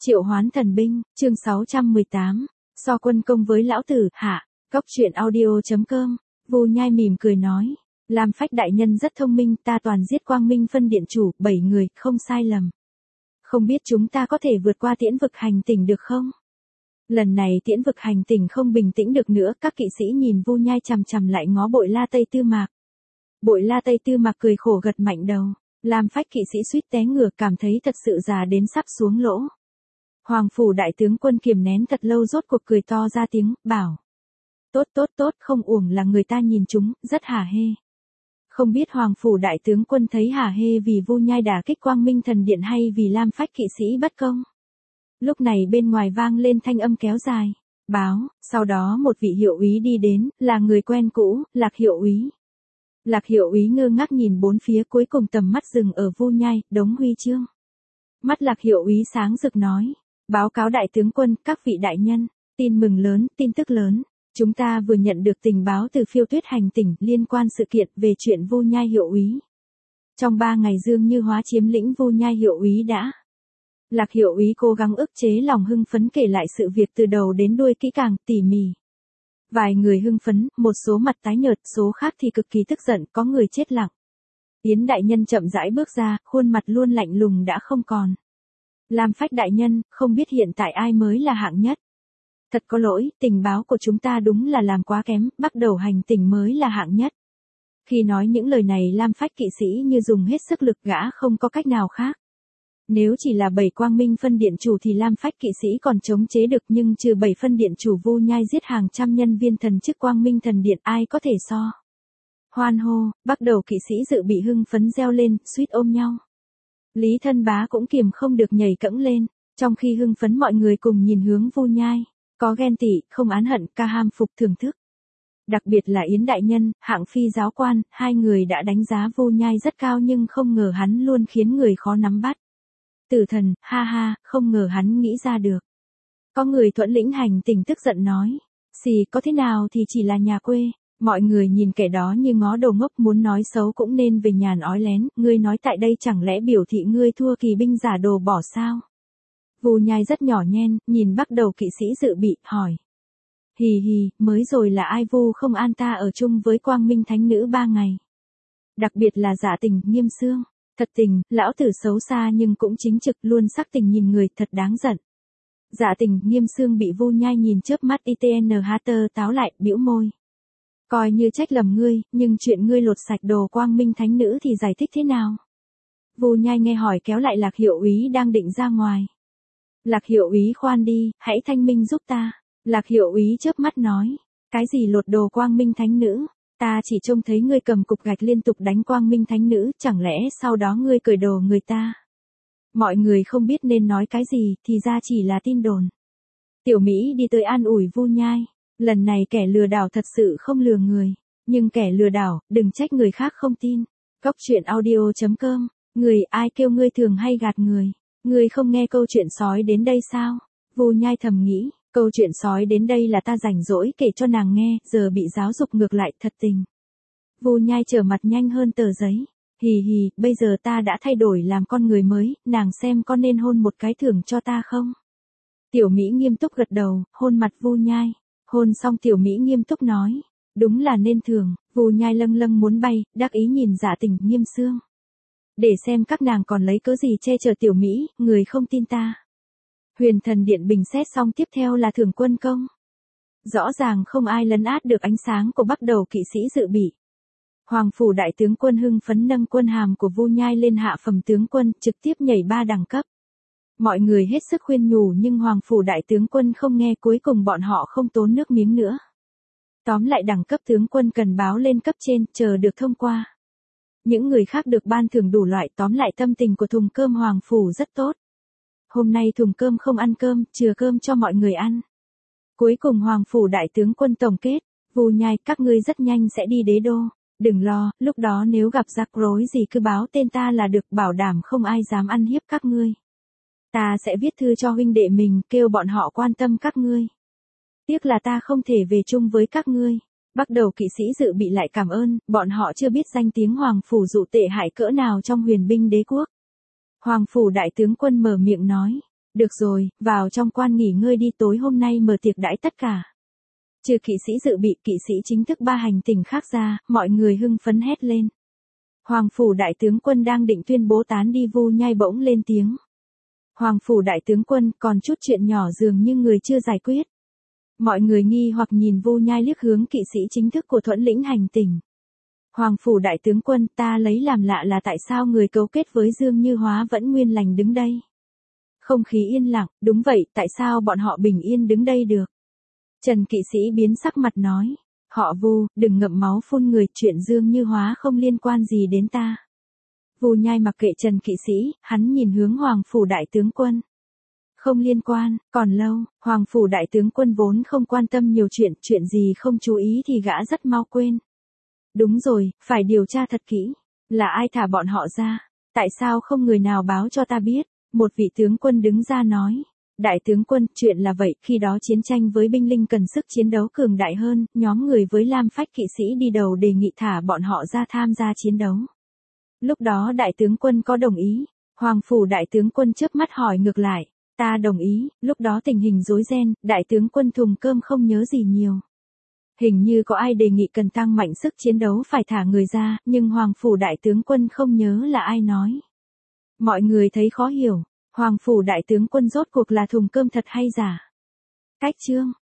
Triệu hoán thần binh, chương 618. So quân công với lão tử, hạ. Góc truyện audio.com. Vu Nhai mỉm cười nói. Lam Phách đại nhân rất thông minh, ta toàn giết Quang Minh phân điện chủ, 7 người, không sai lầm. Không biết chúng ta có thể vượt qua tiễn vực hành tỉnh được không? Lần này tiễn vực hành tỉnh không bình tĩnh được nữa, các kỵ sĩ nhìn Vu Nhai chằm chằm lại ngó Bội La Tây Tư Mạc. Bội La Tây Tư Mạc cười khổ gật mạnh đầu. Lam Phách kỵ sĩ suýt té ngửa, cảm thấy thật sự già đến sắp xuống lỗ. Hoàng phủ đại tướng quân kiềm nén thật lâu rốt cuộc cười to ra tiếng, bảo. Tốt, không uổng là người ta nhìn chúng, rất hả hê. Không biết Hoàng phủ đại tướng quân thấy hả hê vì Vu Nhai đả kích Quang Minh thần điện hay vì Lam Phách kỵ sĩ bất công. Lúc này bên ngoài vang lên thanh âm kéo dài. Báo, sau đó một vị hiệu úy đi đến, là người quen cũ, Lạc hiệu úy. Lạc hiệu úy ngơ ngác nhìn bốn phía, cuối cùng tầm mắt dừng ở Vu Nhai, đống huy chương. Mắt Lạc hiệu úy sáng rực nói. Báo cáo đại tướng quân, các vị đại nhân, tin mừng lớn, tin tức lớn. Chúng ta vừa nhận được tình báo từ Phiêu Tuyết hành tỉnh liên quan sự kiện về chuyện Vu Nhai hiệu úy. Trong 3 ngày Dương Như Hóa chiếm lĩnh Vu Nhai hiệu úy đã. Lạc hiệu úy cố gắng ức chế lòng hưng phấn kể lại sự việc từ đầu đến đuôi kỹ càng, tỉ mỉ. Vài người hưng phấn, một số mặt tái nhợt, số khác thì cực kỳ tức giận, có người chết lặng. Yến đại nhân chậm rãi bước ra, khuôn mặt luôn lạnh lùng đã không còn. Lam Phách đại nhân, không biết hiện tại ai mới là hạng nhất. Thật có lỗi, tình báo của chúng ta đúng là làm quá kém, bắt đầu hành tỉnh mới là hạng nhất. Khi nói những lời này Lam Phách kỵ sĩ như dùng hết sức lực, gã không có cách nào khác. Nếu chỉ là 7 Quang Minh phân điện chủ thì Lam Phách kỵ sĩ còn chống chế được, nhưng trừ 7 phân điện chủ Vu Nhai giết hàng trăm nhân viên thần chức Quang Minh thần điện, ai có thể so. Hoan hô, bắt đầu kỵ sĩ dự bị hưng phấn reo lên, suýt ôm nhau. Lý Thân Bá cũng kiềm không được nhảy cẫng lên, trong khi hưng phấn mọi người cùng nhìn hướng Vu Nhai, có ghen tị, không oán hận, ca ham phục thưởng thức. Đặc biệt là Yến đại nhân, Hạng Phi giáo quan, hai người đã đánh giá Vu Nhai rất cao nhưng không ngờ hắn luôn khiến người khó nắm bắt. Tử Thần, ha ha, không ngờ hắn nghĩ ra được. Có người Thuẫn lĩnh hành tỉnh tức giận nói, xì có thế nào thì chỉ là nhà quê. Mọi người nhìn kẻ đó như ngó đầu ngốc, muốn nói xấu cũng nên về nhàn ói lén, ngươi nói tại đây chẳng lẽ biểu thị ngươi thua kỳ binh giả đồ bỏ sao? Vu Nhai rất nhỏ nhen, nhìn bắt đầu kỵ sĩ dự bị, hỏi. Hì hì, mới rồi là ai Vu không an ta ở chung với Quang Minh thánh nữ 3 ngày. Đặc biệt là Dạ Tình, Nghiêm Xương. Thật tình, lão tử xấu xa nhưng cũng chính trực, luôn sắc tình nhìn người, thật đáng giận. Dạ Tình, Nghiêm Xương bị Vu Nhai nhìn chớp mắt ITNHT táo lại, bĩu môi. Coi như trách lầm ngươi, nhưng chuyện ngươi lột sạch đồ Quang Minh thánh nữ thì giải thích thế nào? Vu Nhai nghe hỏi kéo lại Lạc hiệu úy đang định ra ngoài. Lạc hiệu úy khoan đi, hãy thanh minh giúp ta. Lạc hiệu úy chớp mắt nói. Cái gì lột đồ Quang Minh thánh nữ? Ta chỉ trông thấy ngươi cầm cục gạch liên tục đánh Quang Minh thánh nữ, chẳng lẽ sau đó ngươi cởi đồ người ta? Mọi người không biết nên nói cái gì, thì ra chỉ là tin đồn. Tiểu Mỹ đi tới an ủi Vu Nhai. Lần này kẻ lừa đảo thật sự không lừa người. Nhưng kẻ lừa đảo, đừng trách người khác không tin. Góc truyện audio.com. Người ai kêu ngươi thường hay gạt người. Ngươi không nghe câu chuyện sói đến đây sao? Vu Nhai thầm nghĩ. Câu chuyện sói đến đây là ta rảnh rỗi kể cho nàng nghe, giờ bị giáo dục ngược lại, thật tình. Vu Nhai trở mặt nhanh hơn tờ giấy. Hì hì, bây giờ ta đã thay đổi làm con người mới, nàng xem có nên hôn một cái thưởng cho ta không? Tiểu Mỹ nghiêm túc gật đầu, hôn mặt Vu Nhai. Hôn xong Tiểu Mỹ nghiêm túc nói. Đúng là nên thưởng. Vu Nhai lâng lâng muốn bay, đắc ý nhìn Dạ Tình, Nghiêm Xương. Để xem các nàng còn lấy cớ gì che chở Tiểu Mỹ, người không tin ta. Huyền Thần Điện bình xét xong, tiếp theo là thưởng quân công. Rõ ràng không ai lấn át được ánh sáng của bắt đầu kỵ sĩ dự bị. Hoàng phủ đại tướng quân hưng phấn nâng quân hàm của Vu Nhai lên hạ phẩm tướng quân, trực tiếp nhảy 3 đẳng cấp. Mọi người hết sức khuyên nhủ nhưng Hoàng phủ đại tướng quân không nghe, cuối cùng bọn họ không tốn nước miếng nữa. Tóm lại đẳng cấp tướng quân cần báo lên cấp trên, chờ được thông qua. Những người khác được ban thưởng đủ loại, tóm lại tâm tình của thùng cơm Hoàng phủ rất tốt. Hôm nay thùng cơm không ăn cơm, chừa cơm cho mọi người ăn. Cuối cùng Hoàng phủ đại tướng quân tổng kết, Vu Nhai, các ngươi rất nhanh sẽ đi đế đô. Đừng lo, lúc đó nếu gặp rắc rối gì cứ báo tên ta là được, bảo đảm không ai dám ăn hiếp các ngươi. Ta sẽ viết thư cho huynh đệ mình, kêu bọn họ quan tâm các ngươi. Tiếc là ta không thể về chung với các ngươi. Bắt đầu kỵ sĩ dự bị lại cảm ơn, bọn họ chưa biết danh tiếng Hoàng phủ dụ tệ hại cỡ nào trong huyền binh đế quốc. Hoàng phủ đại tướng quân mở miệng nói, Được rồi, vào trong quan nghỉ ngơi đi, tối hôm nay mở tiệc đãi tất cả. Trừ kỵ sĩ dự bị, kỵ sĩ chính thức 3 hành tinh khác ra, mọi người hưng phấn hét lên. Hoàng phủ đại tướng quân đang định tuyên bố tán đi, Vu Nhai bỗng lên tiếng. Hoàng phủ đại tướng quân, còn chút chuyện nhỏ dường như người chưa giải quyết. Mọi người nghi hoặc nhìn Vu Nhai liếc hướng kỵ sĩ chính thức của Thuẫn lĩnh hành tinh. Hoàng phủ đại tướng quân, ta lấy làm lạ là tại sao người cấu kết với Dương Như Hóa vẫn nguyên lành đứng đây. Không khí yên lặng, đúng vậy, tại sao bọn họ bình yên đứng đây được? Trần kỵ sĩ biến sắc mặt nói. Họ Vu, đừng ngậm máu phun người, chuyện Dương Như Hóa không liên quan gì đến ta. Vu Nhai mặc kệ Trần kỵ sĩ, hắn nhìn hướng Hoàng phủ đại tướng quân. Không liên quan, còn lâu, Hoàng phủ đại tướng quân vốn không quan tâm nhiều chuyện gì không chú ý thì gã rất mau quên. Đúng rồi, phải điều tra thật kỹ. Là ai thả bọn họ ra? Tại sao không người nào báo cho ta biết? Một vị tướng quân đứng ra nói. Đại tướng quân, chuyện là vậy, khi đó chiến tranh với binh linh cần sức chiến đấu cường đại hơn, nhóm người với Lam Phách kỵ sĩ đi đầu đề nghị thả bọn họ ra tham gia chiến đấu. Lúc đó đại tướng quân có đồng ý? Hoàng phủ đại tướng quân chớp mắt hỏi ngược lại. Ta đồng ý, lúc đó tình hình rối ren, đại tướng quân thùng cơm không nhớ gì nhiều. Hình như có ai đề nghị cần tăng mạnh sức chiến đấu phải thả người ra, nhưng Hoàng phủ đại tướng quân không nhớ là ai nói. Mọi người thấy khó hiểu, Hoàng phủ đại tướng quân rốt cuộc là thùng cơm thật hay giả? Cách chương